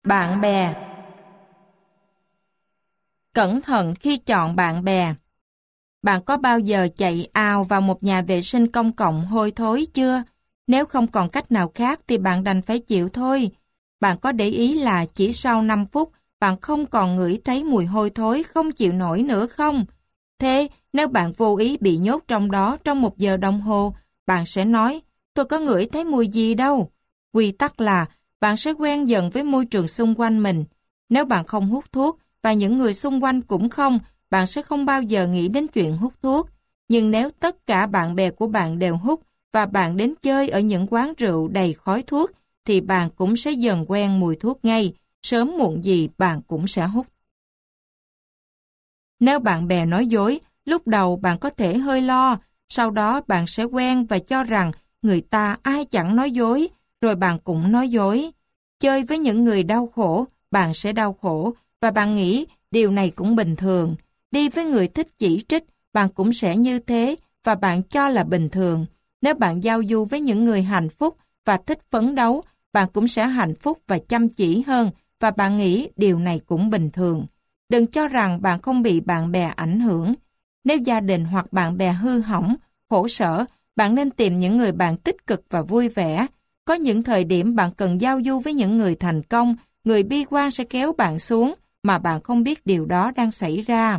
Bạn bè. Cẩn thận khi chọn bạn bè. Bạn có bao giờ chạy ào vào một nhà vệ sinh công cộng hôi thối chưa? Nếu không còn cách nào khác thì bạn đành phải chịu thôi. Bạn có để ý là chỉ sau 5 phút, bạn không còn ngửi thấy mùi hôi thối không chịu nổi nữa không? Thế nếu bạn vô ý bị nhốt trong đó trong 1 giờ đồng hồ, bạn sẽ nói, tôi có ngửi thấy mùi gì đâu. Quy tắc là bạn sẽ quen dần với môi trường xung quanh mình. Nếu bạn không hút thuốc và những người xung quanh cũng không, bạn sẽ không bao giờ nghĩ đến chuyện hút thuốc. Nhưng nếu tất cả bạn bè của bạn đều hút và bạn đến chơi ở những quán rượu đầy khói thuốc, thì bạn cũng sẽ dần quen mùi thuốc ngay, sớm muộn gì bạn cũng sẽ hút. Nếu bạn bè nói dối, lúc đầu bạn có thể hơi lo, sau đó bạn sẽ quen và cho rằng người ta ai chẳng nói dối, rồi bạn cũng nói dối. Chơi với những người đau khổ, bạn sẽ đau khổ, và bạn nghĩ điều này cũng bình thường. Đi với người thích chỉ trích, bạn cũng sẽ như thế, và bạn cho là bình thường. Nếu bạn giao du với những người hạnh phúc và thích phấn đấu, bạn cũng sẽ hạnh phúc và chăm chỉ hơn, và bạn nghĩ điều này cũng bình thường. Đừng cho rằng bạn không bị bạn bè ảnh hưởng. Nếu gia đình hoặc bạn bè hư hỏng, khổ sở, bạn nên tìm những người bạn tích cực và vui vẻ. Có những thời điểm bạn cần giao du với những người thành công, người bi quan sẽ kéo bạn xuống, mà bạn không biết điều đó đang xảy ra.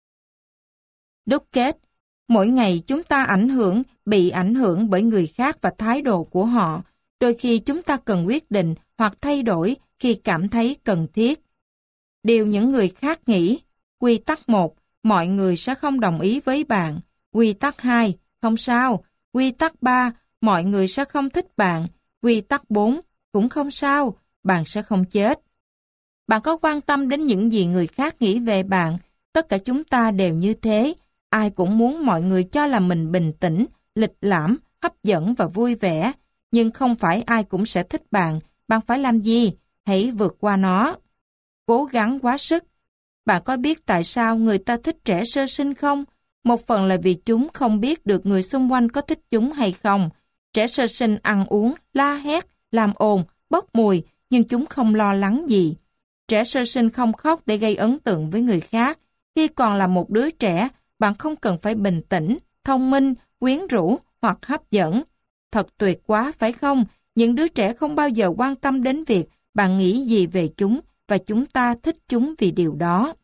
Đúc kết. Mỗi ngày chúng ta bị ảnh hưởng bởi người khác và thái độ của họ. Đôi khi chúng ta cần quyết định hoặc thay đổi khi cảm thấy cần thiết. Điều những người khác nghĩ. Quy tắc 1. Mọi người sẽ không đồng ý với bạn. Quy tắc 2. Không sao. Quy tắc 3. Mọi người sẽ không thích bạn. Quy tắc 4. Cũng không sao. Bạn sẽ không chết. Bạn có quan tâm đến những gì người khác nghĩ về bạn? Tất cả chúng ta đều như thế. Ai cũng muốn mọi người cho là mình bình tĩnh, lịch lãm, hấp dẫn và vui vẻ. Nhưng không phải ai cũng sẽ thích bạn. Bạn phải làm gì? Hãy vượt qua nó. Cố gắng quá sức. Bạn có biết tại sao người ta thích trẻ sơ sinh không? Một phần là vì chúng không biết được người xung quanh có thích chúng hay không. Trẻ sơ sinh ăn uống, la hét, làm ồn, bốc mùi, nhưng chúng không lo lắng gì. Trẻ sơ sinh không khóc để gây ấn tượng với người khác. Khi còn là một đứa trẻ, bạn không cần phải bình tĩnh, thông minh, quyến rũ hoặc hấp dẫn. Thật tuyệt quá phải không? Những đứa trẻ không bao giờ quan tâm đến việc bạn nghĩ gì về chúng và chúng ta thích chúng vì điều đó.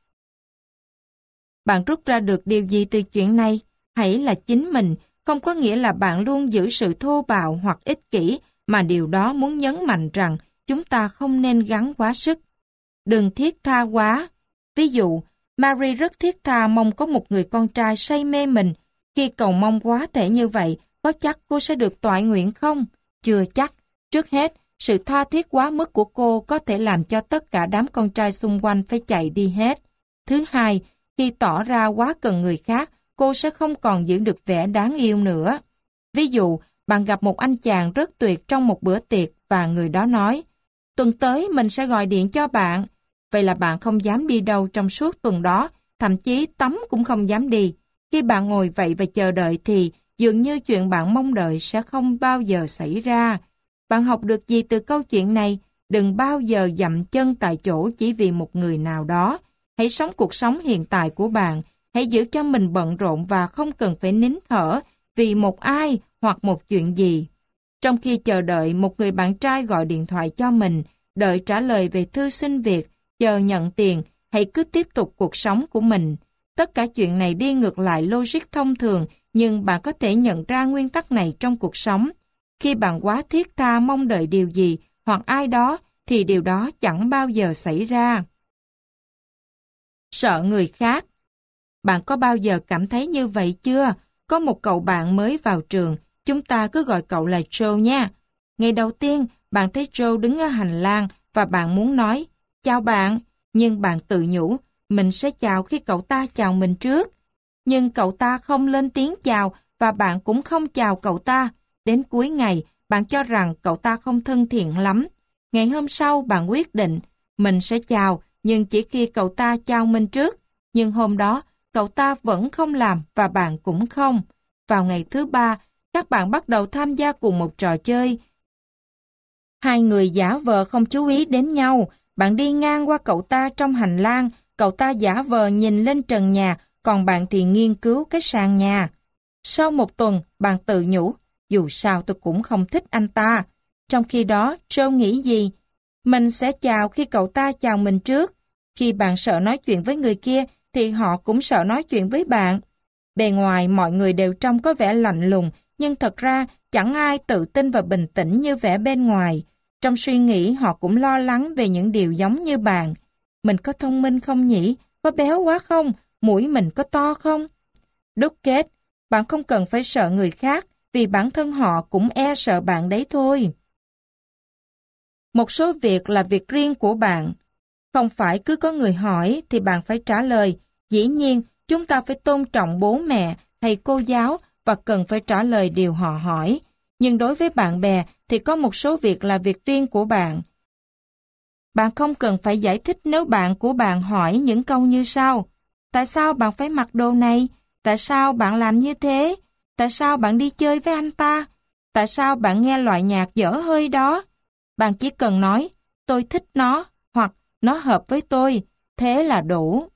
Bạn rút ra được điều gì từ chuyện này? Hãy là chính mình, không có nghĩa là bạn luôn giữ sự thô bạo hoặc ích kỷ, mà điều đó muốn nhấn mạnh rằng chúng ta không nên gắng quá sức. Đừng thiết tha quá. Ví dụ, Mary rất thiết tha mong có một người con trai say mê mình. Khi cầu mong quá thể như vậy, có chắc cô sẽ được toại nguyện không? Chưa chắc. Trước hết, sự tha thiết quá mức của cô có thể làm cho tất cả đám con trai xung quanh phải chạy đi hết. Thứ hai, khi tỏ ra quá cần người khác, cô sẽ không còn giữ được vẻ đáng yêu nữa. Ví dụ, bạn gặp một anh chàng rất tuyệt trong một bữa tiệc và người đó nói, tuần tới mình sẽ gọi điện cho bạn. Vậy là bạn không dám đi đâu trong suốt tuần đó, thậm chí tắm cũng không dám đi. Khi bạn ngồi vậy và chờ đợi thì dường như chuyện bạn mong đợi sẽ không bao giờ xảy ra. Bạn học được gì từ câu chuyện này? Đừng bao giờ dậm chân tại chỗ chỉ vì một người nào đó. Hãy sống cuộc sống hiện tại của bạn. Hãy giữ cho mình bận rộn và không cần phải nín thở vì một ai hoặc một chuyện gì. Trong khi chờ đợi một người bạn trai gọi điện thoại cho mình, đợi trả lời về thư xin việc, chờ nhận tiền, hãy cứ tiếp tục cuộc sống của mình. Tất cả chuyện này đi ngược lại logic thông thường, nhưng bạn có thể nhận ra nguyên tắc này trong cuộc sống. Khi bạn quá thiết tha mong đợi điều gì hoặc ai đó, thì điều đó chẳng bao giờ xảy ra. Sợ người khác. Bạn có bao giờ cảm thấy như vậy chưa? Có một cậu bạn mới vào trường, chúng ta cứ gọi cậu là Joe nha. Ngày đầu tiên, bạn thấy Joe đứng ở hành lang và bạn muốn nói, chào bạn, nhưng bạn tự nhủ, mình sẽ chào khi cậu ta chào mình trước. Nhưng cậu ta không lên tiếng chào và bạn cũng không chào cậu ta. Đến cuối ngày, bạn cho rằng cậu ta không thân thiện lắm. Ngày hôm sau, bạn quyết định, mình sẽ chào, nhưng chỉ khi cậu ta chào mình trước. Nhưng hôm đó, cậu ta vẫn không làm và bạn cũng không. Vào ngày thứ ba, các bạn bắt đầu tham gia cùng một trò chơi. Hai người giả vờ không chú ý đến nhau, Bạn đi ngang qua cậu ta trong hành lang, cậu ta giả vờ nhìn lên trần nhà, còn bạn thì nghiên cứu cái sàn nhà. Sau một tuần, bạn tự nhủ, dù sao tôi cũng không thích anh ta. Trong khi đó, Joe nghĩ gì? Mình sẽ chào khi cậu ta chào mình trước. Khi bạn sợ nói chuyện với người kia, thì họ cũng sợ nói chuyện với bạn. Bề ngoài mọi người đều trông có vẻ lạnh lùng, nhưng thật ra chẳng ai tự tin và bình tĩnh như vẻ bên ngoài. Trong suy nghĩ họ cũng lo lắng về những điều giống như bạn. Mình có thông minh không nhỉ? Có béo quá không? Mũi mình có to không? Đúc kết, bạn không cần phải sợ người khác, vì bản thân họ cũng e sợ bạn đấy thôi. Một số việc là việc riêng của bạn. Không phải cứ có người hỏi thì bạn phải trả lời. Dĩ nhiên, chúng ta phải tôn trọng bố mẹ, thầy cô giáo và cần phải trả lời điều họ hỏi. Nhưng đối với bạn bè thì có một số việc là việc riêng của bạn. Bạn không cần phải giải thích nếu bạn của bạn hỏi những câu như sau. Tại sao bạn phải mặc đồ này? Tại sao bạn làm như thế? Tại sao bạn đi chơi với anh ta? Tại sao bạn nghe loại nhạc dở hơi đó? Bạn chỉ cần nói, tôi thích nó, hoặc nó hợp với tôi, thế là đủ.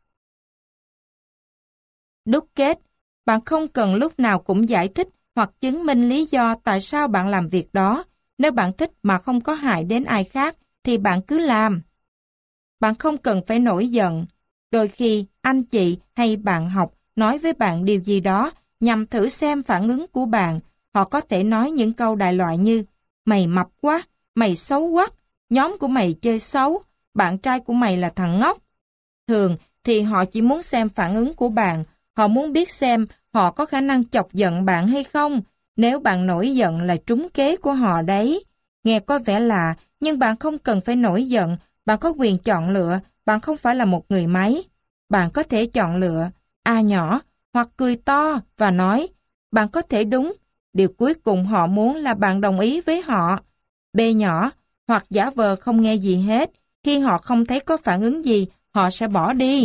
Đúc kết, bạn không cần lúc nào cũng giải thích hoặc chứng minh lý do tại sao bạn làm việc đó. Nếu bạn thích mà không có hại đến ai khác, thì bạn cứ làm. Bạn không cần phải nổi giận. Đôi khi, anh chị hay bạn học nói với bạn điều gì đó nhằm thử xem phản ứng của bạn. Họ có thể nói những câu đại loại như mày mập quá, mày xấu quá, nhóm của mày chơi xấu, bạn trai của mày là thằng ngốc. Thường thì họ chỉ muốn xem phản ứng của bạn. Họ muốn biết xem họ có khả năng chọc giận bạn hay không. Nếu bạn nổi giận là trúng kế của họ đấy. Nghe có vẻ lạ, nhưng bạn không cần phải nổi giận. Bạn có quyền chọn lựa, bạn không phải là một người máy. Bạn có thể chọn lựa A nhỏ hoặc cười to và nói bạn có thể đúng. Điều cuối cùng họ muốn là bạn đồng ý với họ. B nhỏ hoặc giả vờ không nghe gì hết. Khi họ không thấy có phản ứng gì, họ sẽ bỏ đi.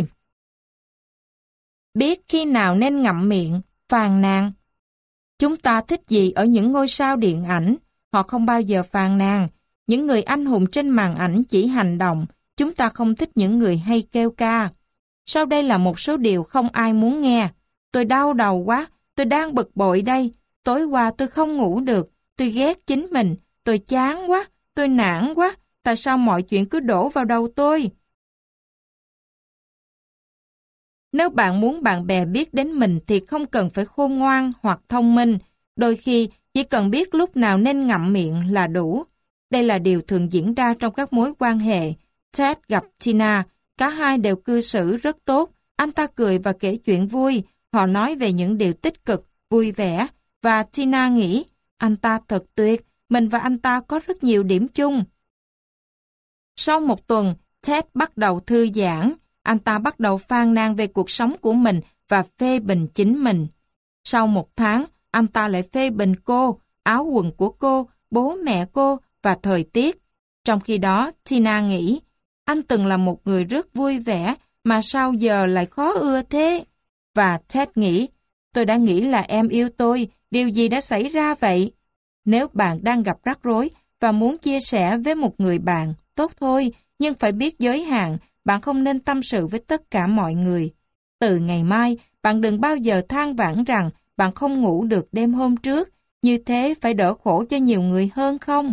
Biết khi nào nên ngậm miệng, phàn nàn. Chúng ta thích gì ở những ngôi sao điện ảnh? Họ không bao giờ phàn nàn. Những người anh hùng trên màn ảnh chỉ hành động. Chúng ta không thích những người hay kêu ca. Sau đây là một số điều không ai muốn nghe. Tôi đau đầu quá, tôi đang bực bội đây. Tối qua tôi không ngủ được, tôi ghét chính mình, tôi chán quá, tôi nản quá. Tại sao mọi chuyện cứ đổ vào đầu tôi? Nếu bạn muốn bạn bè biết đến mình thì không cần phải khôn ngoan hoặc thông minh. Đôi khi chỉ cần biết lúc nào nên ngậm miệng là đủ. Đây là điều thường diễn ra trong các mối quan hệ. Ted gặp Tina, cả hai đều cư xử rất tốt. Anh ta cười và kể chuyện vui. Họ nói về những điều tích cực, vui vẻ. Và Tina nghĩ, anh ta thật tuyệt, mình và anh ta có rất nhiều điểm chung. Sau một tuần, Ted bắt đầu thư giãn. Anh ta bắt đầu phàn nàn về cuộc sống của mình và phê bình chính mình. Sau một tháng, anh ta lại phê bình cô, áo quần của cô, bố mẹ cô và thời tiết. Trong khi đó, Tina nghĩ, anh từng là một người rất vui vẻ mà sao giờ lại khó ưa thế? Và Ted nghĩ, tôi đã nghĩ là em yêu tôi, điều gì đã xảy ra vậy? Nếu bạn đang gặp rắc rối và muốn chia sẻ với một người bạn, tốt thôi, nhưng phải biết giới hạn, bạn không nên tâm sự với tất cả mọi người. Từ ngày mai, bạn đừng bao giờ than vãn rằng bạn không ngủ được đêm hôm trước, như thế phải đỡ khổ cho nhiều người hơn không?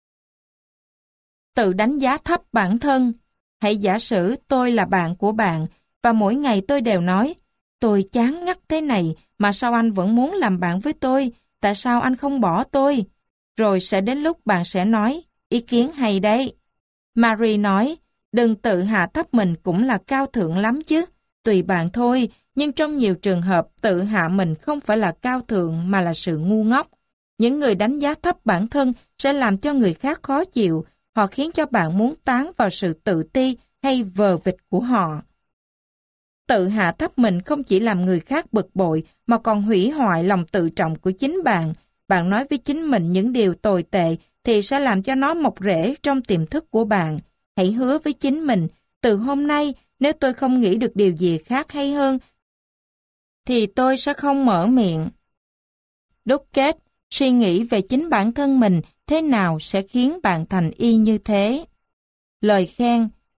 Tự đánh giá thấp bản thân. Hãy giả sử tôi là bạn của bạn, và mỗi ngày tôi đều nói, tôi chán ngắt thế này, mà sao anh vẫn muốn làm bạn với tôi? Tại sao anh không bỏ tôi? Rồi sẽ đến lúc bạn sẽ nói, ý kiến hay đấy. Marie nói, đừng tự hạ thấp mình cũng là cao thượng lắm chứ. Tùy bạn thôi, nhưng trong nhiều trường hợp tự hạ mình không phải là cao thượng mà là sự ngu ngốc. Những người đánh giá thấp bản thân sẽ làm cho người khác khó chịu. Họ khiến cho bạn muốn tán vào sự tự ti hay vờ vịt của họ. Tự hạ thấp mình không chỉ làm người khác bực bội mà còn hủy hoại lòng tự trọng của chính bạn. Bạn nói với chính mình những điều tồi tệ thì sẽ làm cho nó mọc rễ trong tiềm thức của bạn. Hãy hứa với chính mình, từ hôm nay nếu tôi không nghĩ được điều gì khác hay hơn thì tôi sẽ không mở miệng. Đúc kết, suy nghĩ về chính bản thân mình thế nào sẽ khiến bạn thành y như thế. Lời khen,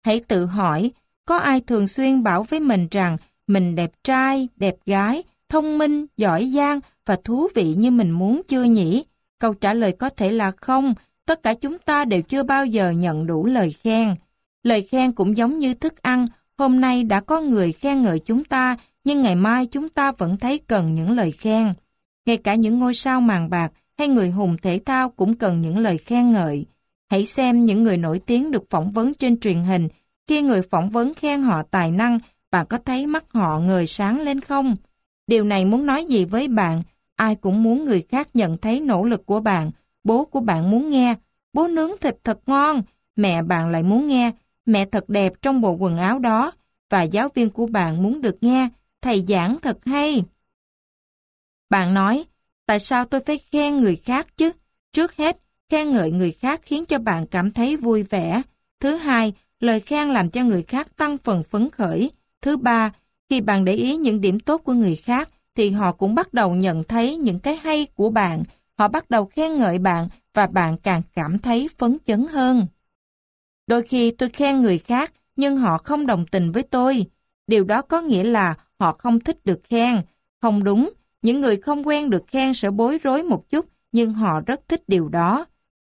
Hãy tự hỏi, có ai thường xuyên bảo với mình rằng mình đẹp trai, đẹp gái, thông minh, giỏi giang và thú vị như mình muốn chưa nhỉ? Câu trả lời có thể là không. Tất cả chúng ta đều chưa bao giờ nhận đủ lời khen. Lời khen cũng giống như thức ăn. Hôm nay đã có người khen ngợi chúng ta, nhưng ngày mai chúng ta vẫn thấy cần những lời khen. Ngay cả những ngôi sao màn bạc hay người hùng thể thao cũng cần những lời khen ngợi. Hãy xem những người nổi tiếng được phỏng vấn trên truyền hình. Khi người phỏng vấn khen họ tài năng, bạn có thấy mắt họ ngời sáng lên không? Điều này muốn nói gì với bạn? Ai cũng muốn người khác nhận thấy nỗ lực của bạn. Bố của bạn muốn nghe, bố nướng thịt thật ngon. Mẹ bạn lại muốn nghe, mẹ thật đẹp trong bộ quần áo đó. Và giáo viên của bạn muốn được nghe, thầy giảng thật hay. Bạn nói, tại sao tôi phải khen người khác chứ? Trước hết, khen ngợi người khác khiến cho bạn cảm thấy vui vẻ. Thứ hai, lời khen làm cho người khác tăng phần phấn khởi. Thứ ba, khi bạn để ý những điểm tốt của người khác, thì họ cũng bắt đầu nhận thấy những cái hay của bạn. Họ bắt đầu khen ngợi bạn và bạn càng cảm thấy phấn chấn hơn. Đôi khi tôi khen người khác, nhưng họ không đồng tình với tôi. Điều đó có nghĩa là họ không thích được khen. Không đúng, những người không quen được khen sẽ bối rối một chút, nhưng họ rất thích điều đó.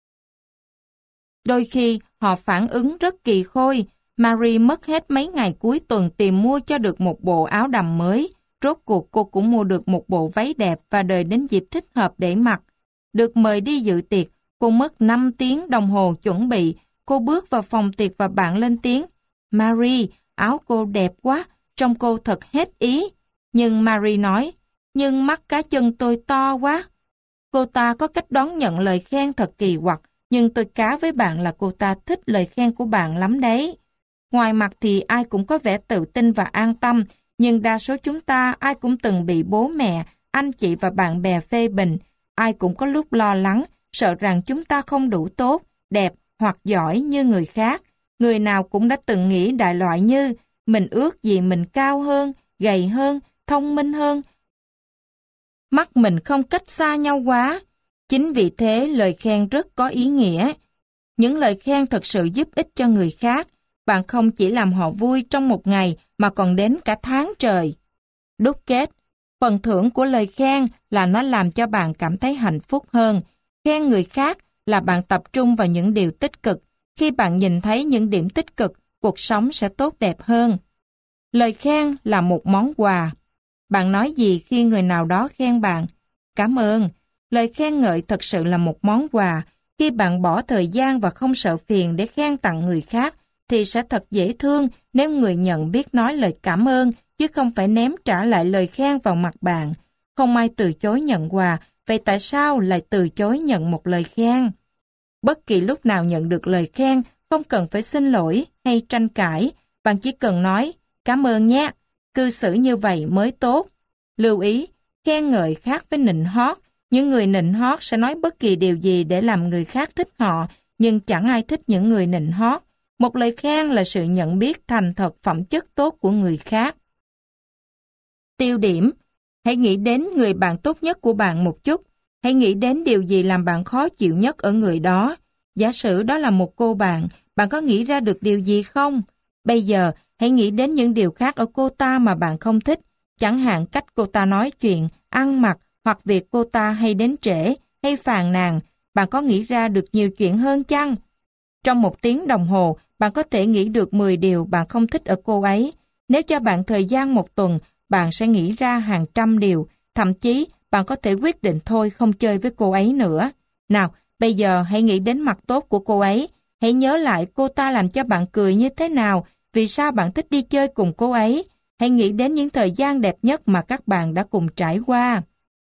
Đôi khi họ phản ứng rất kỳ khôi. Marie mất hết mấy ngày cuối tuần tìm mua cho được một bộ áo đầm mới. Rốt cuộc cô cũng mua được một bộ váy đẹp và đợi đến dịp thích hợp để mặc. Được mời đi dự tiệc, cô mất 5 tiếng đồng hồ chuẩn bị. Cô bước vào phòng tiệc và bạn lên tiếng. Marie, áo cô đẹp quá, trông cô thật hết ý. Nhưng Marie nói, nhưng mắt cá chân tôi to quá. Cô ta có cách đón nhận lời khen thật kỳ quặc, nhưng tôi cá với bạn là cô ta thích lời khen của bạn lắm đấy. Ngoài mặt thì ai cũng có vẻ tự tin và an tâm, nhưng đa số chúng ta ai cũng từng bị bố mẹ, anh chị và bạn bè phê bình. Ai cũng có lúc lo lắng, sợ rằng chúng ta không đủ tốt, đẹp hoặc giỏi như người khác. Người nào cũng đã từng nghĩ đại loại như mình ước gì mình cao hơn, gầy hơn, thông minh hơn. Mắt mình không cách xa nhau quá. Chính vì thế lời khen rất có ý nghĩa. Những lời khen thật sự giúp ích cho người khác. Bạn không chỉ làm họ vui trong một ngày mà còn đến cả tháng trời. Đúc kết, phần thưởng của lời khen là nó làm cho bạn cảm thấy hạnh phúc hơn. Khen người khác là bạn tập trung vào những điều tích cực. Khi bạn nhìn thấy những điểm tích cực, cuộc sống sẽ tốt đẹp hơn. Lời khen là một món quà. Bạn nói gì khi người nào đó khen bạn? Cảm ơn. Lời khen ngợi thật sự là một món quà. Khi bạn bỏ thời gian và không sợ phiền để khen tặng người khác, thì sẽ thật dễ thương nếu người nhận biết nói lời cảm ơn, chứ không phải ném trả lại lời khen vào mặt bạn. Không ai từ chối nhận quà, vậy tại sao lại từ chối nhận một lời khen? Bất kỳ lúc nào nhận được lời khen, không cần phải xin lỗi hay tranh cãi, bạn chỉ cần nói, cảm ơn nhé, cư xử như vậy mới tốt. Lưu ý, khen ngợi khác với nịnh hót. Những người nịnh hót sẽ nói bất kỳ điều gì để làm người khác thích họ, nhưng chẳng ai thích những người nịnh hót. Một lời khen là sự nhận biết thành thật phẩm chất tốt của người khác. Tiêu điểm, hãy nghĩ đến người bạn tốt nhất của bạn một chút. Hãy nghĩ đến điều gì làm bạn khó chịu nhất ở người đó. Giả sử đó là một cô bạn có nghĩ ra được điều gì không? Bây giờ, hãy nghĩ đến những điều khác ở cô ta mà bạn không thích. Chẳng hạn cách cô ta nói chuyện, ăn mặc, hoặc việc cô ta hay đến trễ, hay phàn nàn. Bạn có nghĩ ra được nhiều chuyện hơn chăng? Trong 1 tiếng đồng hồ, bạn có thể nghĩ được 10 điều bạn không thích ở cô ấy. Nếu cho bạn thời gian 1 tuần, bạn sẽ nghĩ ra hàng trăm điều. Thậm chí, bạn có thể quyết định thôi không chơi với cô ấy nữa. Nào, bây giờ hãy nghĩ đến mặt tốt của cô ấy. Hãy nhớ lại cô ta làm cho bạn cười như thế nào, vì sao bạn thích đi chơi cùng cô ấy. Hãy nghĩ đến những thời gian đẹp nhất mà các bạn đã cùng trải qua.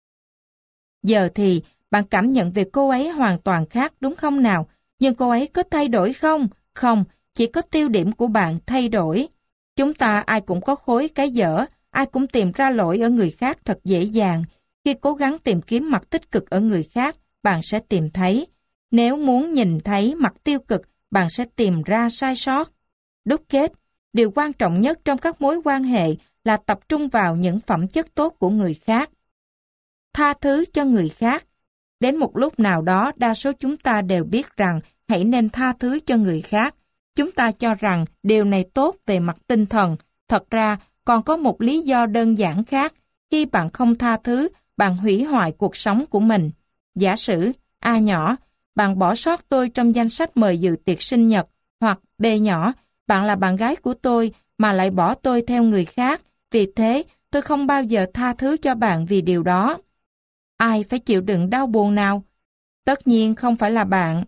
Giờ thì, bạn cảm nhận về cô ấy hoàn toàn khác đúng không nào? Nhưng cô ấy có thay đổi không? Không, chỉ có tiêu điểm của bạn thay đổi. Chúng ta ai cũng có khối cái dở, ai cũng tìm ra lỗi ở người khác thật dễ dàng. Khi cố gắng tìm kiếm mặt tích cực ở người khác, bạn sẽ tìm thấy. Nếu muốn nhìn thấy mặt tiêu cực, bạn sẽ tìm ra sai sót. Đúc kết, điều quan trọng nhất trong các mối quan hệ là tập trung vào những phẩm chất tốt của người khác. Tha thứ cho người khác. Đến một lúc nào đó, đa số chúng ta đều biết rằng hãy nên tha thứ cho người khác. chúng ta cho rằng điều này tốt về mặt tinh thần. Thật ra, còn có một lý do đơn giản khác. Khi bạn không tha thứ, bạn hủy hoại cuộc sống của mình. Giả sử, A nhỏ, bạn bỏ sót tôi trong danh sách mời dự tiệc sinh nhật, hoặc B nhỏ, bạn là bạn gái của tôi mà lại bỏ tôi theo người khác. Vì thế, tôi không bao giờ tha thứ cho bạn vì điều đó. Ai phải chịu đựng đau buồn nào? Tất nhiên không phải là bạn.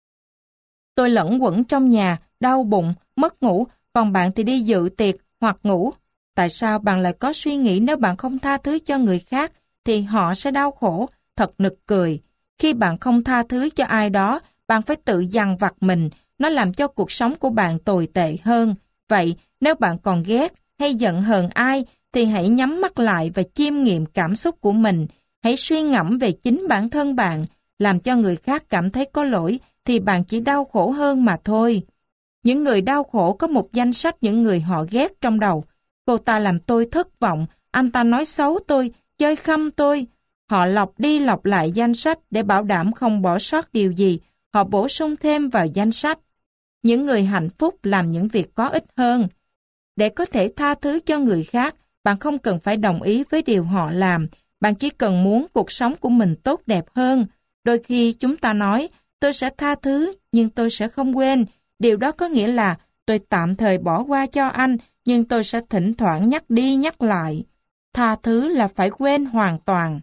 Tôi lẫn quẩn trong nhà, đau bụng, mất ngủ, còn bạn thì đi dự tiệc hoặc ngủ. Tại sao bạn lại có suy nghĩ nếu bạn không tha thứ cho người khác thì họ sẽ đau khổ? Thật nực cười. Khi bạn không tha thứ cho ai đó, bạn phải tự dằn vặt mình. Nó làm cho cuộc sống của bạn tồi tệ hơn. Vậy, nếu bạn còn ghét hay giận hờn ai, thì hãy nhắm mắt lại và chiêm nghiệm cảm xúc của mình. Hãy suy ngẫm về chính bản thân bạn. Làm cho người khác cảm thấy có lỗi, thì bạn chỉ đau khổ hơn mà thôi. Những người đau khổ có một danh sách những người họ ghét trong đầu. Cô ta làm tôi thất vọng, anh ta nói xấu tôi, chơi khăm tôi. Họ lọc đi lọc lại danh sách để bảo đảm không bỏ sót điều gì. Họ bổ sung thêm vào danh sách. Những người hạnh phúc làm những việc có ích hơn. Để có thể tha thứ cho người khác, bạn không cần phải đồng ý với điều họ làm. Bạn chỉ cần muốn cuộc sống của mình tốt đẹp hơn. Đôi khi chúng ta nói, tôi sẽ tha thứ, nhưng tôi sẽ không quên. Điều đó có nghĩa là tôi tạm thời bỏ qua cho anh, nhưng tôi sẽ thỉnh thoảng nhắc đi nhắc lại. Tha thứ là phải quên hoàn toàn.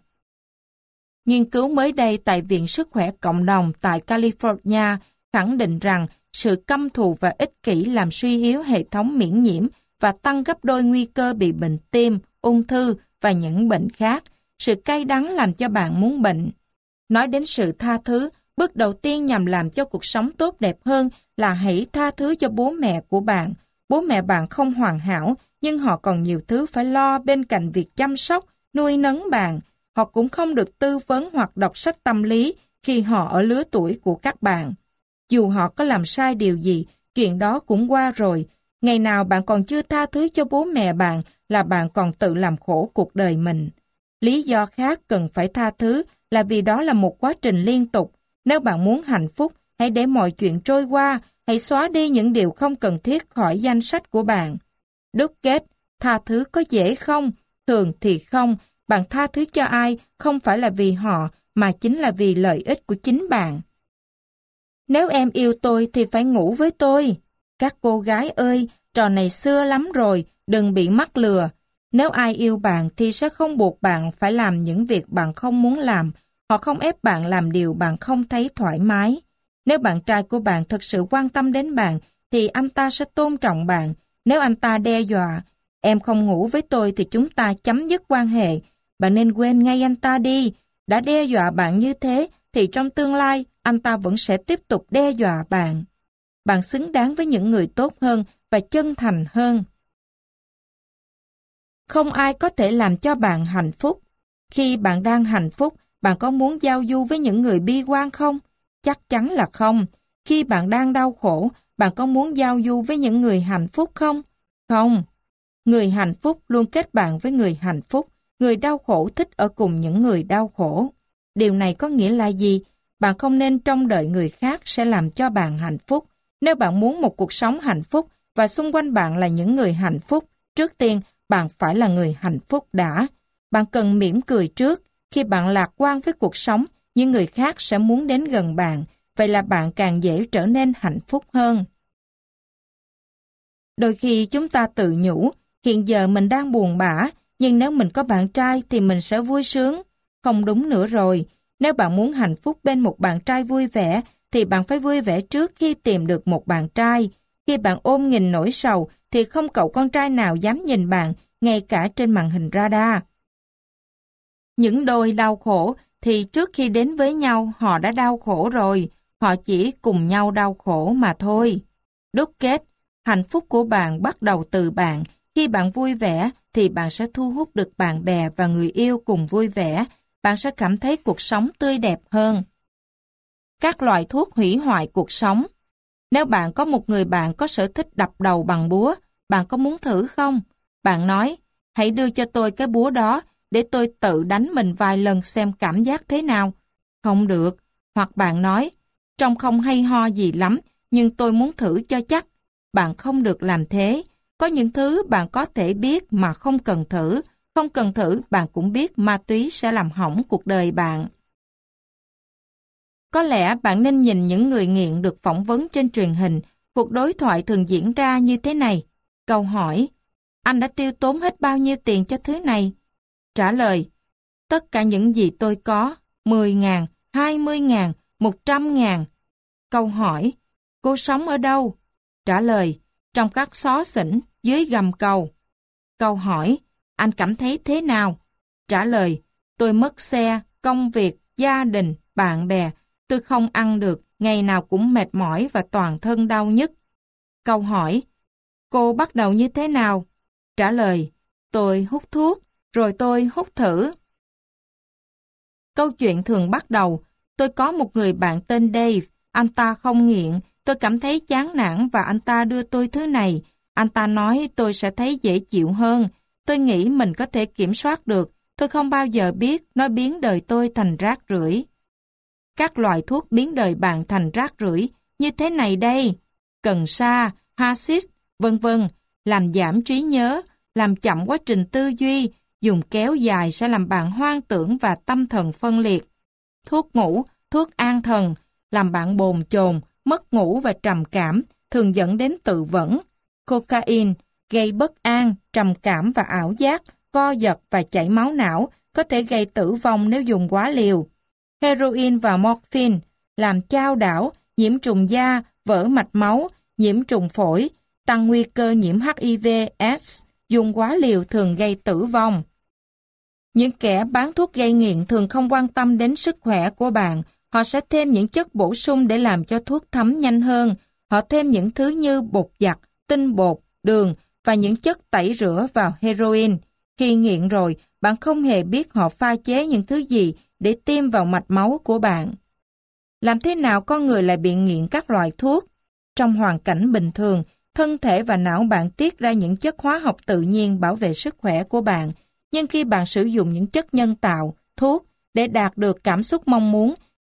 Nghiên cứu mới đây tại Viện Sức khỏe Cộng đồng tại California khẳng định rằng sự căm thù và ích kỷ làm suy yếu hệ thống miễn nhiễm và tăng gấp đôi nguy cơ bị bệnh tim, ung thư và những bệnh khác. Sự cay đắng làm cho bạn muốn bệnh. Nói đến sự tha thứ, bước đầu tiên nhằm làm cho cuộc sống tốt đẹp hơn là hãy tha thứ cho bố mẹ của bạn. Bố mẹ bạn không hoàn hảo, nhưng họ còn nhiều thứ phải lo bên cạnh việc chăm sóc, nuôi nấng bạn. Họ cũng không được tư vấn hoặc đọc sách tâm lý khi họ ở lứa tuổi của các bạn. Dù họ có làm sai điều gì, chuyện đó cũng qua rồi. Ngày nào bạn còn chưa tha thứ cho bố mẹ bạn là bạn còn tự làm khổ cuộc đời mình. Lý do khác cần phải tha thứ là vì đó là một quá trình liên tục. Nếu bạn muốn hạnh phúc, hãy để mọi chuyện trôi qua, hãy xóa đi những điều không cần thiết khỏi danh sách của bạn. Đúc kết, tha thứ có dễ không? Thường thì không. Bạn tha thứ cho ai không phải là vì họ, mà chính là vì lợi ích của chính bạn. Nếu em yêu tôi thì phải ngủ với tôi. Các cô gái ơi, trò này xưa lắm rồi, đừng bị mắc lừa. Nếu ai yêu bạn thì sẽ không buộc bạn phải làm những việc bạn không muốn làm. Họ không ép bạn làm điều bạn không thấy thoải mái. Nếu bạn trai của bạn thật sự quan tâm đến bạn, thì anh ta sẽ tôn trọng bạn. Nếu anh ta đe dọa, em không ngủ với tôi thì chúng ta chấm dứt quan hệ. Bạn nên quên ngay anh ta đi. Đã đe dọa bạn như thế, thì trong tương lai, anh ta vẫn sẽ tiếp tục đe dọa bạn. Bạn xứng đáng với những người tốt hơn và chân thành hơn. Không ai có thể làm cho bạn hạnh phúc. Khi bạn đang hạnh phúc, bạn có muốn giao du với những người bi quan không? Chắc chắn là không. Khi bạn đang đau khổ, bạn có muốn giao du với những người hạnh phúc không? Không. Người hạnh phúc luôn kết bạn với người hạnh phúc. Người đau khổ thích ở cùng những người đau khổ. Điều này có nghĩa là gì? Bạn không nên trông đợi người khác sẽ làm cho bạn hạnh phúc. Nếu bạn muốn một cuộc sống hạnh phúc và xung quanh bạn là những người hạnh phúc, trước tiên bạn phải là người hạnh phúc đã. Bạn cần mỉm cười trước. Khi bạn lạc quan với cuộc sống, những người khác sẽ muốn đến gần bạn. Vậy là bạn càng dễ trở nên hạnh phúc hơn. Đôi khi chúng ta tự nhủ, hiện giờ mình đang buồn bã, nhưng nếu mình có bạn trai thì mình sẽ vui sướng. Không đúng nữa rồi. Nếu bạn muốn hạnh phúc bên một bạn trai vui vẻ, thì bạn phải vui vẻ trước khi tìm được một bạn trai. Khi bạn ôm nghìn nỗi sầu, thì không cậu con trai nào dám nhìn bạn, ngay cả trên màn hình radar. Những đôi đau khổ, thì trước khi đến với nhau, họ đã đau khổ rồi. Họ chỉ cùng nhau đau khổ mà thôi. Đúc kết, hạnh phúc của bạn bắt đầu từ bạn. Khi bạn vui vẻ, thì bạn sẽ thu hút được bạn bè và người yêu cùng vui vẻ. Bạn sẽ cảm thấy cuộc sống tươi đẹp hơn. Các loại thuốc hủy hoại cuộc sống. Nếu bạn có một người bạn có sở thích đập đầu bằng búa, bạn có muốn thử không? Bạn nói, hãy đưa cho tôi cái búa đó để tôi tự đánh mình vài lần xem cảm giác thế nào. Không được. Hoặc bạn nói, trông không hay ho gì lắm, nhưng tôi muốn thử cho chắc. bạn không được làm thế. Có những thứ bạn có thể biết mà không cần thử. Không cần thử, bạn cũng biết ma túy sẽ làm hỏng cuộc đời bạn. Có lẽ bạn nên nhìn những người nghiện được phỏng vấn trên truyền hình. Cuộc đối thoại thường diễn ra như thế này. Câu hỏi: anh đã tiêu tốn hết bao nhiêu tiền cho thứ này? Trả lời: tất cả những gì tôi có, 10.000, 20.000, 100.000. Câu hỏi: cô sống ở đâu? Trả lời: trong các xó xỉnh, dưới gầm cầu. Câu hỏi: anh cảm thấy thế nào? Trả lời: tôi mất xe, công việc, gia đình, bạn bè. Tôi không ăn được, ngày nào cũng mệt mỏi và toàn thân đau nhức. Câu hỏi: cô bắt đầu như thế nào? Trả lời: tôi hút thuốc, rồi tôi hút thử. Câu chuyện thường bắt đầu: tôi có một người bạn tên Dave, anh ta không nghiện, tôi cảm thấy chán nản và anh ta đưa tôi thứ này. Anh ta nói tôi sẽ thấy dễ chịu hơn. Tôi nghĩ mình có thể kiểm soát được. Tôi không bao giờ biết nó biến đời tôi thành rác rưởi. Các loại thuốc biến đời bạn thành rác rưởi như thế này đây: cần sa, hashish, vân vân, làm giảm trí nhớ, làm chậm quá trình tư duy, dùng kéo dài sẽ làm bạn hoang tưởng và tâm thần phân liệt. Thuốc ngủ, thuốc an thần, làm bạn bồn chồn, mất ngủ và trầm cảm, thường dẫn đến tự vẫn. Cocaine, gây bất an, trầm cảm và ảo giác, co giật và chảy máu não, có thể gây tử vong nếu dùng quá liều. Heroin và morphine, làm chao đảo, nhiễm trùng da, vỡ mạch máu, nhiễm trùng phổi, tăng nguy cơ nhiễm HIV/AIDS, dùng quá liều thường gây tử vong. Những kẻ bán thuốc gây nghiện thường không quan tâm đến sức khỏe của bạn. Họ sẽ thêm những chất bổ sung để làm cho thuốc thấm nhanh hơn. Họ thêm những thứ như bột giặt, tinh bột, đường và những chất tẩy rửa vào heroin. Khi nghiện rồi, bạn không hề biết họ pha chế những thứ gì để tiêm vào mạch máu của bạn. Làm thế nào con người lại bị nghiện các loại thuốc? Trong hoàn cảnh bình thường, thân thể và não bạn tiết ra những chất hóa học tự nhiên bảo vệ sức khỏe của bạn. Nhưng khi bạn sử dụng những chất nhân tạo, thuốc, để đạt được cảm xúc mong muốn,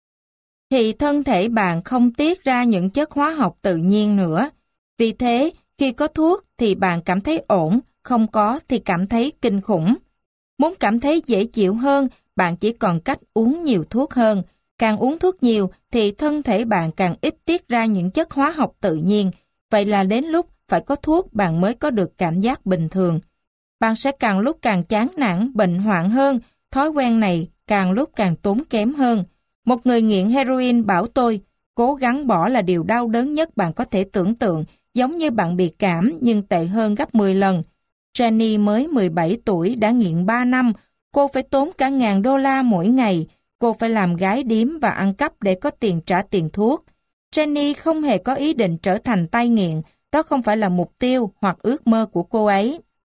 thì thân thể bạn không tiết ra những chất hóa học tự nhiên nữa. Vì thế, khi có thuốc thì bạn cảm thấy ổn, không có thì cảm thấy kinh khủng. Muốn cảm thấy dễ chịu hơn, bạn chỉ còn cách uống nhiều thuốc hơn. Càng uống thuốc nhiều thì thân thể bạn càng ít tiết ra những chất hóa học tự nhiên. Vậy là đến lúc phải có thuốc bạn mới có được cảm giác bình thường. Bạn sẽ càng lúc càng chán nản, bệnh hoạn hơn, thói quen này càng lúc càng tốn kém hơn. Một người nghiện heroin bảo tôi, cố gắng bỏ là điều đau đớn nhất bạn có thể tưởng tượng, giống như bạn bị cảm nhưng tệ hơn gấp 10 lần. Jenny mới 17 tuổi đã nghiện 3 năm, cô phải tốn cả $1,000 mỗi ngày, cô phải làm gái điếm và ăn cắp để có tiền trả tiền thuốc. Jenny không hề có ý định trở thành tai nghiện, đó không phải là mục tiêu hoặc ước mơ của cô ấy.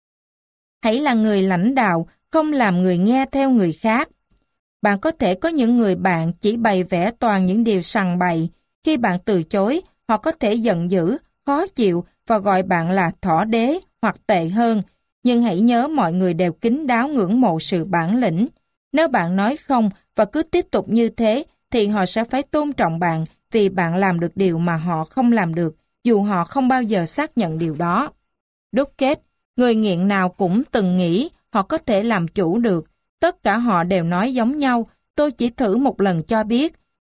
Hãy là người lãnh đạo, không làm người nghe theo người khác. Bạn có thể có những người bạn chỉ bày vẽ toàn những điều sằng bậy. Khi bạn từ chối, họ có thể giận dữ, khó chịu và gọi bạn là thỏ đế hoặc tệ hơn. Nhưng hãy nhớ mọi người đều kín đáo ngưỡng mộ sự bản lĩnh. Nếu bạn nói không và cứ tiếp tục như thế, thì họ sẽ phải tôn trọng bạn vì bạn làm được điều mà họ không làm được, dù họ không bao giờ xác nhận điều đó. Đúc kết, người nghiện nào cũng từng nghĩ họ có thể làm chủ được. Tất cả họ đều nói giống nhau, tôi chỉ thử một lần cho biết.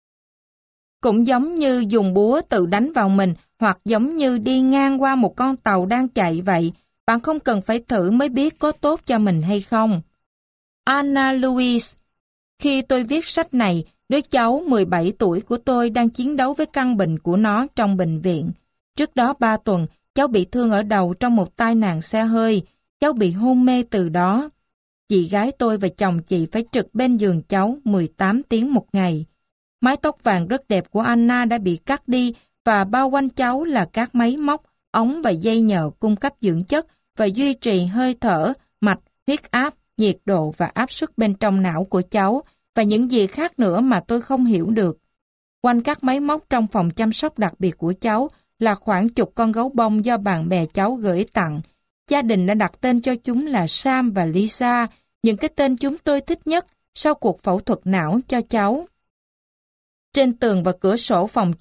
Cũng giống như dùng búa tự đánh vào mình, hoặc giống như đi ngang qua một con tàu đang chạy vậy. Bạn không cần phải thử mới biết có tốt cho mình hay không. Anna Louise. Khi tôi viết sách này, đứa cháu 17 tuổi của tôi đang chiến đấu với căn bệnh của nó trong bệnh viện. Trước đó 3 tuần, cháu bị thương ở đầu trong một tai nạn xe hơi. Cháu bị hôn mê từ đó. Chị gái tôi và chồng chị phải trực bên giường cháu 18 tiếng một ngày. Mái tóc vàng rất đẹp của Anna đã bị cắt đi và bao quanh cháu là các máy móc, ống và dây nhợ cung cấp dưỡng chất và duy trì hơi thở, mạch, huyết áp, nhiệt độ và áp suất bên trong não của cháu và những gì khác nữa mà tôi không hiểu được. Quanh các máy móc trong phòng chăm sóc đặc biệt của cháu là khoảng chục con gấu bông do bạn bè cháu gửi tặng. Gia đình đã đặt tên cho chúng là Sam và Lisa, những cái tên chúng tôi thích nhất sau cuộc phẫu thuật não cho cháu. Trên tường và cửa sổ phòng cháu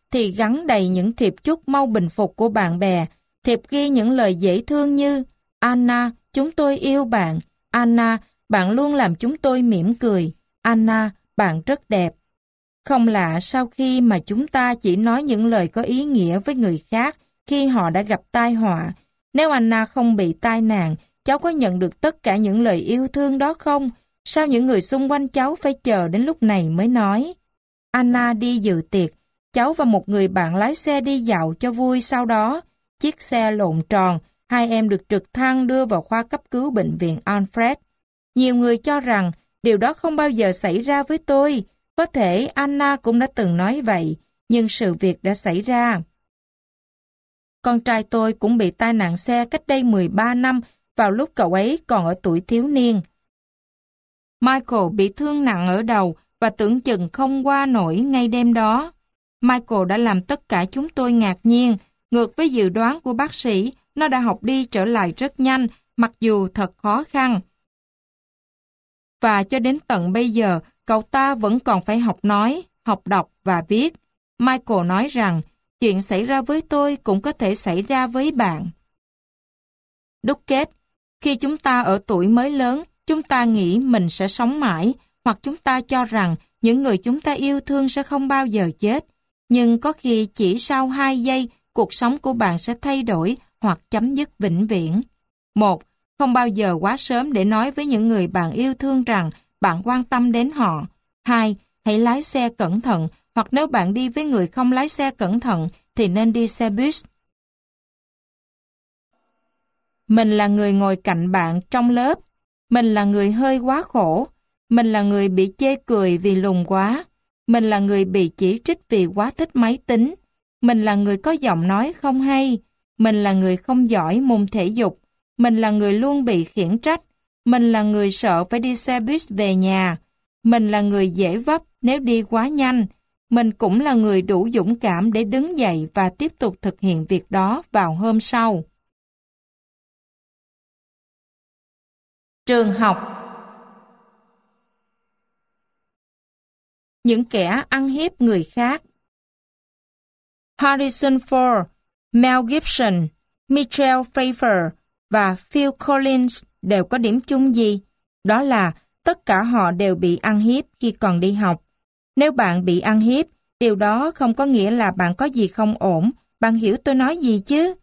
thì gắn đầy những thiệp chúc mau bình phục của bạn bè. Thiệp ghi những lời dễ thương như: Anna, chúng tôi yêu bạn. Anna, bạn luôn làm chúng tôi mỉm cười. Anna, bạn rất đẹp. Không lạ sau khi mà chúng ta chỉ nói những lời có ý nghĩa với người khác khi họ đã gặp tai họa. Nếu Anna không bị tai nạn, cháu có nhận được tất cả những lời yêu thương đó không? Sao những người xung quanh cháu phải chờ đến lúc này mới nói? Anna đi dự tiệc. Cháu và một người bạn lái xe đi dạo cho vui sau đó. Chiếc xe lộn tròn, hai em được trực thăng đưa vào khoa cấp cứu bệnh viện Alfred. Nhiều người cho rằng điều đó không bao giờ xảy ra với tôi. Có thể Anna cũng đã từng nói vậy, nhưng sự việc đã xảy ra. Con trai tôi cũng bị tai nạn xe cách đây 13 năm, vào lúc cậu ấy còn ở tuổi thiếu niên. Michael bị thương nặng ở đầu và tưởng chừng không qua nổi ngay đêm đó. Michael đã làm tất cả chúng tôi ngạc nhiên. Ngược với dự đoán của bác sĩ, nó đã học đi trở lại rất nhanh, mặc dù thật khó khăn. Và cho đến tận bây giờ, cậu ta vẫn còn phải học nói, học đọc và viết. Michael nói rằng, chuyện xảy ra với tôi cũng có thể xảy ra với bạn. Đúc kết, khi chúng ta ở tuổi mới lớn, chúng ta nghĩ mình sẽ sống mãi, hoặc chúng ta cho rằng những người chúng ta yêu thương sẽ không bao giờ chết. Nhưng có khi chỉ sau 2 giây, cuộc sống của bạn sẽ thay đổi hoặc chấm dứt vĩnh viễn. 1. Không bao giờ quá sớm để nói với những người bạn yêu thương rằng bạn quan tâm đến họ. 2. Hãy lái xe cẩn thận, hoặc nếu bạn đi với người không lái xe cẩn thận thì nên đi xe buýt. Mình là người ngồi cạnh bạn trong lớp. Mình là người hơi quá khổ. Mình là người bị chê cười vì lùn quá. Mình là người bị chỉ trích vì quá thích máy tính. Mình là người có giọng nói không hay. Mình là người không giỏi môn thể dục. Mình là người luôn bị khiển trách. Mình là người sợ phải đi xe buýt về nhà. Mình là người dễ vấp nếu đi quá nhanh. Mình cũng là người đủ dũng cảm để đứng dậy và tiếp tục thực hiện việc đó vào hôm sau. Trường học. Những kẻ ăn hiếp người khác. Harrison Ford, Mel Gibson, Michelle Pfeiffer và Phil Collins đều có điểm chung gì? Đó là tất cả họ đều bị ăn hiếp khi còn đi học. Nếu bạn bị ăn hiếp, điều đó không có nghĩa là bạn có gì không ổn. Bạn hiểu tôi nói gì chứ?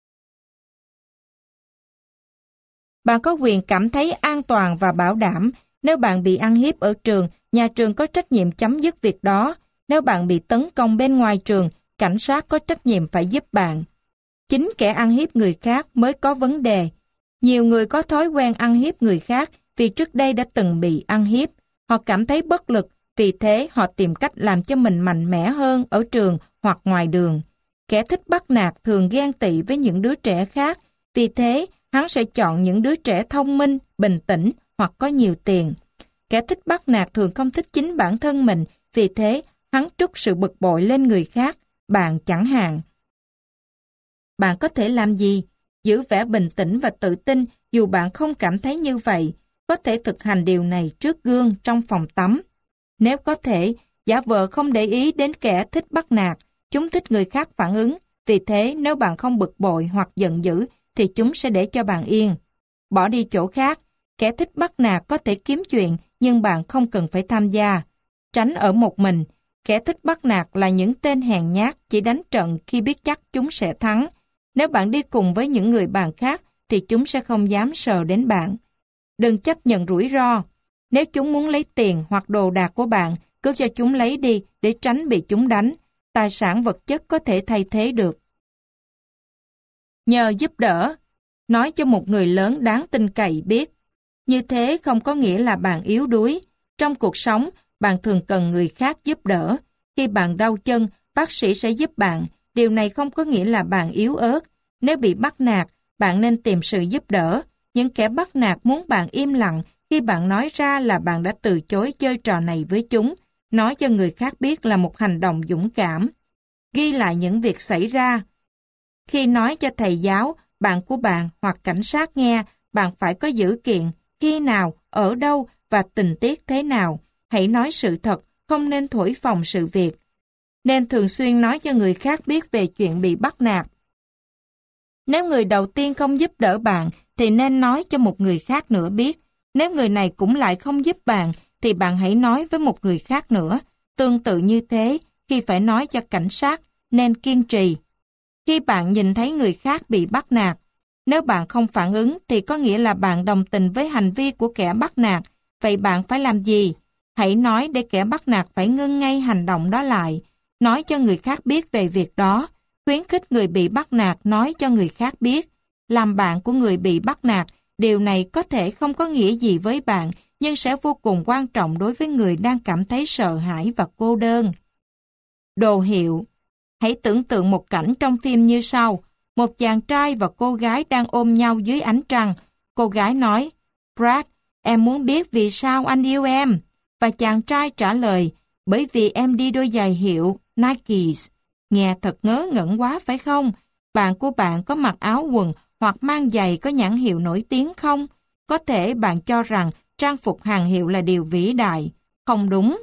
Bạn có quyền cảm thấy an toàn và bảo đảm. Nếu bạn bị ăn hiếp ở trường, nhà trường có trách nhiệm chấm dứt việc đó. Nếu bạn bị tấn công bên ngoài trường, cảnh sát có trách nhiệm phải giúp bạn. Chính kẻ ăn hiếp người khác mới có vấn đề. Nhiều người có thói quen ăn hiếp người khác vì trước đây đã từng bị ăn hiếp. Họ cảm thấy bất lực, vì thế họ tìm cách làm cho mình mạnh mẽ hơn ở trường hoặc ngoài đường. Kẻ thích bắt nạt thường ghen tị với những đứa trẻ khác, vì thế hắn sẽ chọn những đứa trẻ thông minh, bình tĩnh hoặc có nhiều tiền. Kẻ thích bắt nạt thường không thích chính bản thân mình, vì thế hắn trút sự bực bội lên người khác, bạn chẳng hạn. Bạn có thể làm gì? Giữ vẻ bình tĩnh và tự tin dù bạn không cảm thấy như vậy. Có thể thực hành điều này trước gương trong phòng tắm. Nếu có thể, giả vờ không để ý đến kẻ thích bắt nạt. Chúng thích người khác phản ứng. Vì thế, nếu bạn không bực bội hoặc giận dữ, thì chúng sẽ để cho bạn yên. Bỏ đi chỗ khác. Kẻ thích bắt nạt có thể kiếm chuyện, nhưng bạn không cần phải tham gia. Tránh ở một mình. Kẻ thích bắt nạt là những tên hèn nhát chỉ đánh trận khi biết chắc chúng sẽ thắng. Nếu bạn đi cùng với những người bạn khác, thì chúng sẽ không dám sờ đến bạn. Đừng chấp nhận rủi ro. Nếu chúng muốn lấy tiền hoặc đồ đạc của bạn, cứ cho chúng lấy đi để tránh bị chúng đánh. Tài sản vật chất có thể thay thế được. Nhờ giúp đỡ. Nói cho một người lớn đáng tin cậy biết. Như thế không có nghĩa là bạn yếu đuối. Trong cuộc sống, bạn thường cần người khác giúp đỡ. Khi bạn đau chân, bác sĩ sẽ giúp bạn. Điều này không có nghĩa là bạn yếu ớt. Nếu bị bắt nạt, bạn nên tìm sự giúp đỡ. Những kẻ bắt nạt muốn bạn im lặng khi bạn nói ra là bạn đã từ chối chơi trò này với chúng. Nói cho người khác biết là một hành động dũng cảm. Ghi lại những việc xảy ra. Khi nói cho thầy giáo, bạn của bạn hoặc cảnh sát nghe, bạn phải có dữ kiện, khi nào, ở đâu và tình tiết thế nào. Hãy nói sự thật, không nên thổi phồng sự việc. nên thường xuyên nói cho người khác biết về chuyện bị bắt nạt. Nếu người đầu tiên không giúp đỡ bạn, thì nên nói cho một người khác nữa biết. Nếu người này cũng lại không giúp bạn, thì bạn hãy nói với một người khác nữa. Tương tự như thế, khi phải nói cho cảnh sát, nên kiên trì. Khi bạn nhìn thấy người khác bị bắt nạt, nếu bạn không phản ứng thì có nghĩa là bạn đồng tình với hành vi của kẻ bắt nạt. Vậy bạn phải làm gì? Hãy nói để kẻ bắt nạt phải ngưng ngay hành động đó lại. Nói cho người khác biết về việc đó. Khuyến khích người bị bắt nạt nói cho người khác biết. Làm bạn của người bị bắt nạt, điều này có thể không có nghĩa gì với bạn, nhưng sẽ vô cùng quan trọng đối với người đang cảm thấy sợ hãi và cô đơn. Đồ hiệu. Hãy tưởng tượng một cảnh trong phim như sau. Một chàng trai và cô gái đang ôm nhau dưới ánh trăng. Cô gái nói, Brad, em muốn biết vì sao anh yêu em. Và chàng trai trả lời, bởi vì em đi đôi giày hiệu Nikes. Nghe thật ngớ ngẩn quá phải không? Bạn của bạn có mặc áo quần hoặc mang giày có nhãn hiệu nổi tiếng không? Có thể bạn cho rằng trang phục hàng hiệu là điều vĩ đại. Không đúng.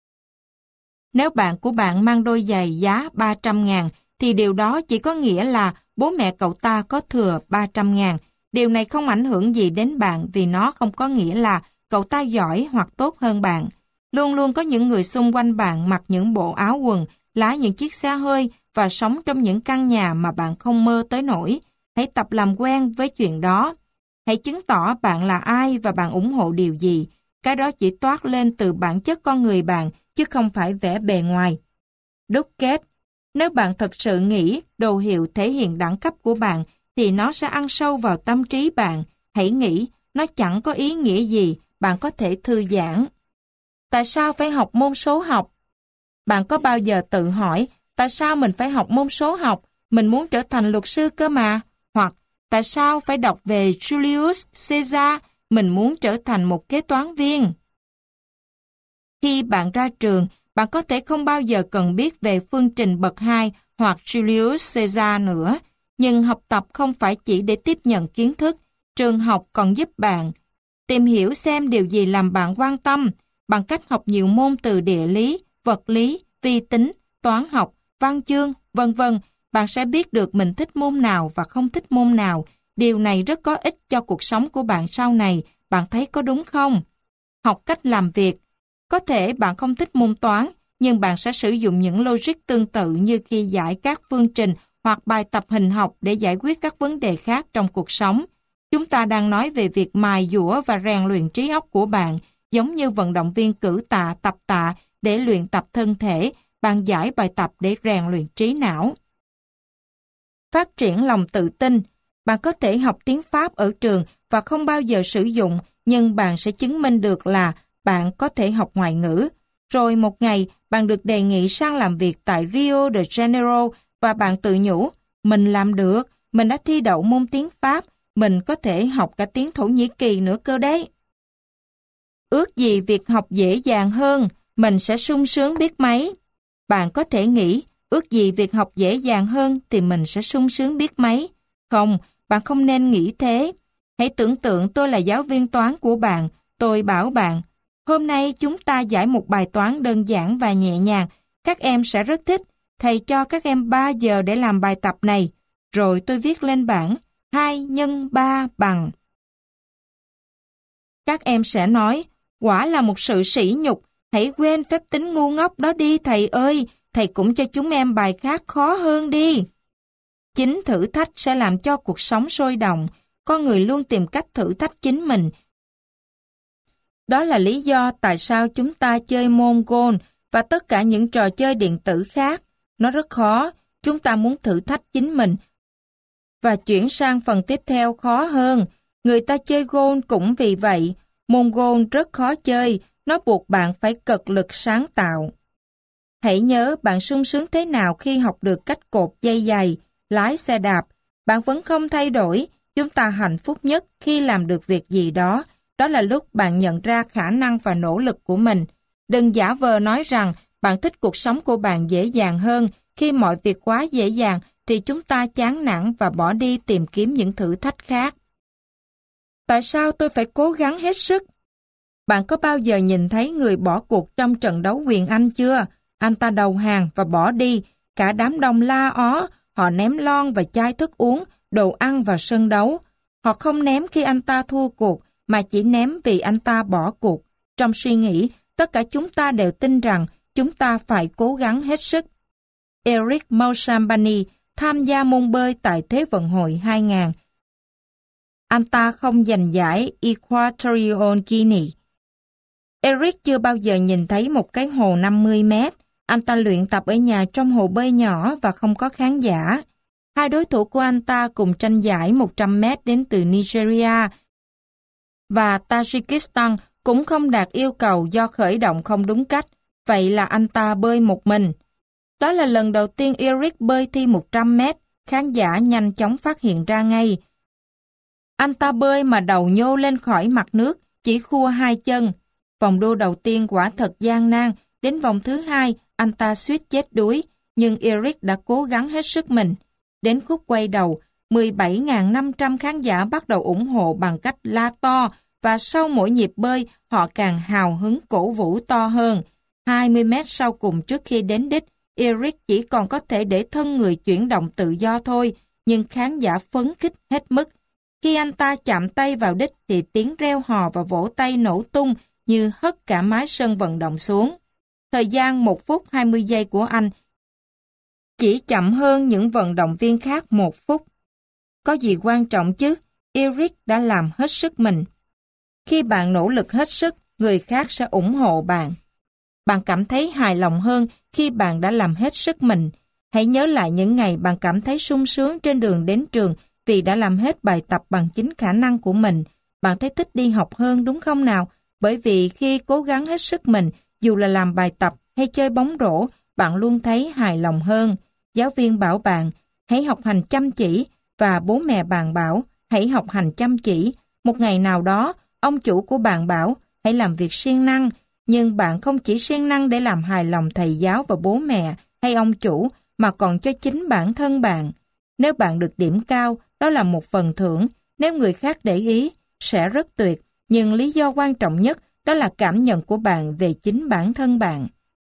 Nếu bạn của bạn mang đôi giày giá 300.000 thì điều đó chỉ có nghĩa là bố mẹ cậu ta có thừa 300.000. Điều này không ảnh hưởng gì đến bạn vì nó không có nghĩa là cậu ta giỏi hoặc tốt hơn bạn. Luôn luôn có những người xung quanh bạn mặc những bộ áo quần, lái những chiếc xe hơi và sống trong những căn nhà mà bạn không mơ tới nổi. Hãy tập làm quen với chuyện đó. Hãy chứng tỏ bạn là ai và bạn ủng hộ điều gì. Cái đó chỉ toát lên từ bản chất con người bạn, chứ không phải vẻ bề ngoài. Đúc kết. Nếu bạn thật sự nghĩ đồ hiệu thể hiện đẳng cấp của bạn, thì nó sẽ ăn sâu vào tâm trí bạn. Hãy nghĩ, nó chẳng có ý nghĩa gì, bạn có thể thư giãn. Tại sao phải học môn số học? Bạn có bao giờ tự hỏi, tại sao mình phải học môn số học? Mình muốn trở thành luật sư cơ mà. Hoặc, tại sao phải đọc về Julius Caesar? Mình muốn trở thành một kế toán viên. Khi bạn ra trường, bạn có thể không bao giờ cần biết về phương trình bậc 2 hoặc Julius Caesar nữa. Nhưng học tập không phải chỉ để tiếp nhận kiến thức. Trường học còn giúp bạn tìm hiểu xem điều gì làm bạn quan tâm. Bằng cách học nhiều môn từ địa lý, vật lý, vi tính, toán học, văn chương, vân vân, bạn sẽ biết được mình thích môn nào và không thích môn nào. Điều này rất có ích cho cuộc sống của bạn sau này. Bạn thấy có đúng không? Học cách làm việc. Có thể bạn không thích môn toán, nhưng bạn sẽ sử dụng những logic tương tự như khi giải các phương trình hoặc bài tập hình học để giải quyết các vấn đề khác trong cuộc sống. Chúng ta đang nói về việc mài dũa và rèn luyện trí óc của bạn, giống như vận động viên cử tạ tập tạ để luyện tập thân thể, bạn giải bài tập để rèn luyện trí não. Phát triển lòng tự tin. Bạn có thể học tiếng Pháp ở trường và không bao giờ sử dụng, nhưng bạn sẽ chứng minh được là bạn có thể học ngoại ngữ. Rồi một ngày, bạn được đề nghị sang làm việc tại Rio de Janeiro và bạn tự nhủ, mình làm được, mình đã thi đậu môn tiếng Pháp, mình có thể học cả tiếng Thổ Nhĩ Kỳ nữa cơ đấy. Ước gì việc học dễ dàng hơn, mình sẽ sung sướng biết mấy. Bạn có thể nghĩ, ước gì việc học dễ dàng hơn thì mình sẽ sung sướng biết mấy. Không, bạn không nên nghĩ thế. Hãy tưởng tượng tôi là giáo viên toán của bạn, tôi bảo bạn, hôm nay chúng ta giải một bài toán đơn giản và nhẹ nhàng, các em sẽ rất thích, thầy cho các em 3 giờ để làm bài tập này, rồi tôi viết lên bảng 2 nhân 3 bằng. Các em sẽ nói, quả là một sự sỉ nhục, hãy quên phép tính ngu ngốc đó đi thầy ơi, thầy cũng cho chúng em bài khác khó hơn đi. Chính thử thách sẽ làm cho cuộc sống sôi động, con người luôn tìm cách thử thách chính mình. Đó là lý do tại sao chúng ta chơi môn golf và tất cả những trò chơi điện tử khác. Nó rất khó, chúng ta muốn thử thách chính mình và chuyển sang phần tiếp theo khó hơn. Người ta chơi golf cũng vì vậy. Môn golf rất khó chơi, nó buộc bạn phải cật lực sáng tạo. Hãy nhớ bạn sung sướng thế nào khi học được cách cột dây giày, lái xe đạp. Bạn vẫn không thay đổi, chúng ta hạnh phúc nhất khi làm được việc gì đó. Đó là lúc bạn nhận ra khả năng và nỗ lực của mình. Đừng giả vờ nói rằng bạn thích cuộc sống của bạn dễ dàng hơn. Khi mọi việc quá dễ dàng thì chúng ta chán nản và bỏ đi tìm kiếm những thử thách khác. Tại sao tôi phải cố gắng hết sức? Bạn có bao giờ nhìn thấy người bỏ cuộc trong trận đấu quyền Anh chưa? Anh ta đầu hàng và bỏ đi. Cả đám đông la ó, họ ném lon và chai thức uống, đồ ăn vào sân đấu. Họ không ném khi anh ta thua cuộc, mà chỉ ném vì anh ta bỏ cuộc. Trong suy nghĩ, tất cả chúng ta đều tin rằng chúng ta phải cố gắng hết sức. Eric Moussambani tham gia môn bơi tại Thế vận hội 2000. Anh ta không giành giải Equatorial Guinea. Eric chưa bao giờ nhìn thấy một cái hồ 50 mét. Anh ta luyện tập ở nhà trong hồ bơi nhỏ và không có khán giả. Hai đối thủ của anh ta cùng tranh giải 100 mét đến từ Nigeria và Tajikistan cũng không đạt yêu cầu do khởi động không đúng cách. Vậy là anh ta bơi một mình. Đó là lần đầu tiên Eric bơi thi 100 mét. Khán giả nhanh chóng phát hiện ra ngay. Anh ta bơi mà đầu nhô lên khỏi mặt nước, chỉ khua hai chân. Vòng đua đầu tiên quả thật gian nan. Đến vòng thứ hai, anh ta suýt chết đuối. Nhưng Eric đã cố gắng hết sức mình. Đến khúc quay đầu, 17.500 khán giả bắt đầu ủng hộ bằng cách la to, và sau mỗi nhịp bơi, họ càng hào hứng cổ vũ to hơn. 20 mét sau cùng trước khi đến đích, Eric chỉ còn có thể để thân người chuyển động tự do thôi, nhưng khán giả phấn khích hết mức. Khi anh ta chạm tay vào đích thì tiếng reo hò và vỗ tay nổ tung như hất cả mái sân vận động xuống. Thời gian 1 phút 20 giây của anh chỉ chậm hơn những vận động viên khác 1 phút. Có gì quan trọng chứ? Eric đã làm hết sức mình. Khi bạn nỗ lực hết sức, người khác sẽ ủng hộ bạn. Bạn cảm thấy hài lòng hơn khi bạn đã làm hết sức mình. Hãy nhớ lại những ngày bạn cảm thấy sung sướng trên đường đến trường vì đã làm hết bài tập bằng chính khả năng của mình. Bạn thấy thích đi học hơn đúng không nào? Bởi vì khi cố gắng hết sức mình, dù là làm bài tập hay chơi bóng rổ, bạn luôn thấy hài lòng hơn. Giáo viên bảo bạn, hãy học hành chăm chỉ, và bố mẹ bạn bảo, hãy học hành chăm chỉ. Một ngày nào đó, ông chủ của bạn bảo, hãy làm việc siêng năng, nhưng bạn không chỉ siêng năng để làm hài lòng thầy giáo và bố mẹ hay ông chủ, mà còn cho chính bản thân bạn. Nếu bạn được điểm cao, đó là một phần thưởng. Nếu người khác để ý, sẽ rất tuyệt. Nhưng lý do quan trọng nhất, đó là cảm nhận của bạn về chính bản thân bạn.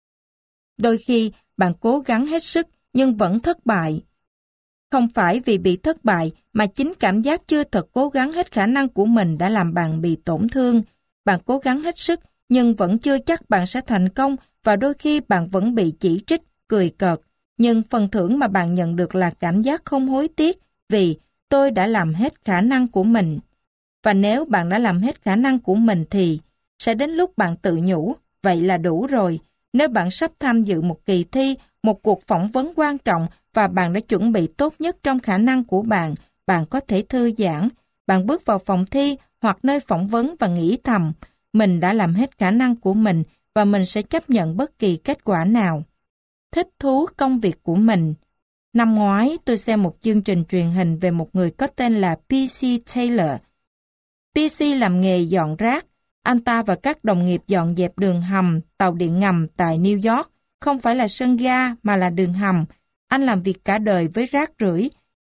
Đôi khi, bạn cố gắng hết sức, nhưng vẫn thất bại. Không phải vì bị thất bại, mà chính cảm giác chưa thật cố gắng hết khả năng của mình đã làm bạn bị tổn thương. Bạn cố gắng hết sức, nhưng vẫn chưa chắc bạn sẽ thành công, và đôi khi bạn vẫn bị chỉ trích, cười cợt. Nhưng phần thưởng mà bạn nhận được là cảm giác không hối tiếc, vì tôi đã làm hết khả năng của mình. Và nếu bạn đã làm hết khả năng của mình thì sẽ đến lúc bạn tự nhủ, vậy là đủ rồi. Nếu bạn sắp tham dự một kỳ thi, một cuộc phỏng vấn quan trọng và bạn đã chuẩn bị tốt nhất trong khả năng của bạn, bạn có thể thư giãn. Bạn bước vào phòng thi hoặc nơi phỏng vấn và nghĩ thầm, mình đã làm hết khả năng của mình và mình sẽ chấp nhận bất kỳ kết quả nào. Thích thú công việc của mình. Năm ngoái, tôi xem một chương trình truyền hình về một người có tên là P.C. Taylor. P.C. làm nghề dọn rác. Anh ta và các đồng nghiệp dọn dẹp đường hầm, tàu điện ngầm tại New York, không phải là sân ga mà là đường hầm. Anh làm việc cả đời với rác rưởi.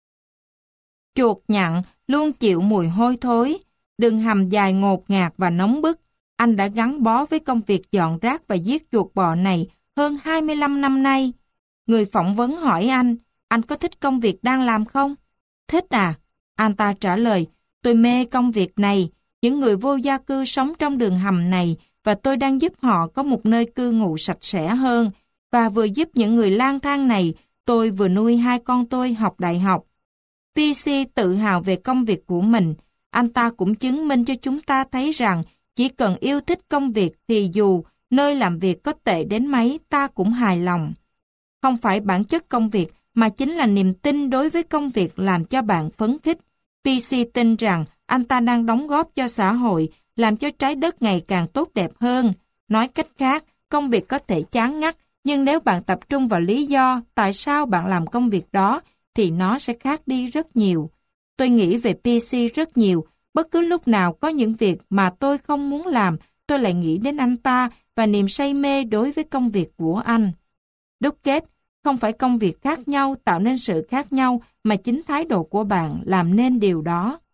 Chuột nhặn luôn chịu mùi hôi thối. Đường hầm dài ngột ngạt và nóng bức. Anh đã gắn bó với công việc dọn rác và giết chuột bọ này hơn 25 năm nay. Người phỏng vấn hỏi anh có thích công việc đang làm không? Thích à? Anh ta trả lời, tôi mê công việc này. Những người vô gia cư sống trong đường hầm này và tôi đang giúp họ có một nơi cư ngụ sạch sẽ hơn. Và vừa giúp những người lang thang này, tôi vừa nuôi 2 con tôi học đại học. PC tự hào về công việc của mình. Anh ta cũng chứng minh cho chúng ta thấy rằng chỉ cần yêu thích công việc thì dù nơi làm việc có tệ đến mấy ta cũng hài lòng. Không phải bản chất công việc mà chính là niềm tin đối với công việc làm cho bạn phấn khích. PC tin rằng anh ta đang đóng góp cho xã hội, làm cho trái đất ngày càng tốt đẹp hơn. Nói cách khác, công việc có thể chán ngắt, nhưng nếu bạn tập trung vào lý do tại sao bạn làm công việc đó, thì nó sẽ khác đi rất nhiều. Tôi nghĩ về PC rất nhiều. Bất cứ lúc nào có những việc mà tôi không muốn làm, tôi lại nghĩ đến anh ta và niềm say mê đối với công việc của anh. Đúc kết, không phải công việc khác nhau tạo nên sự khác nhau, mà chính thái độ của bạn làm nên điều đó.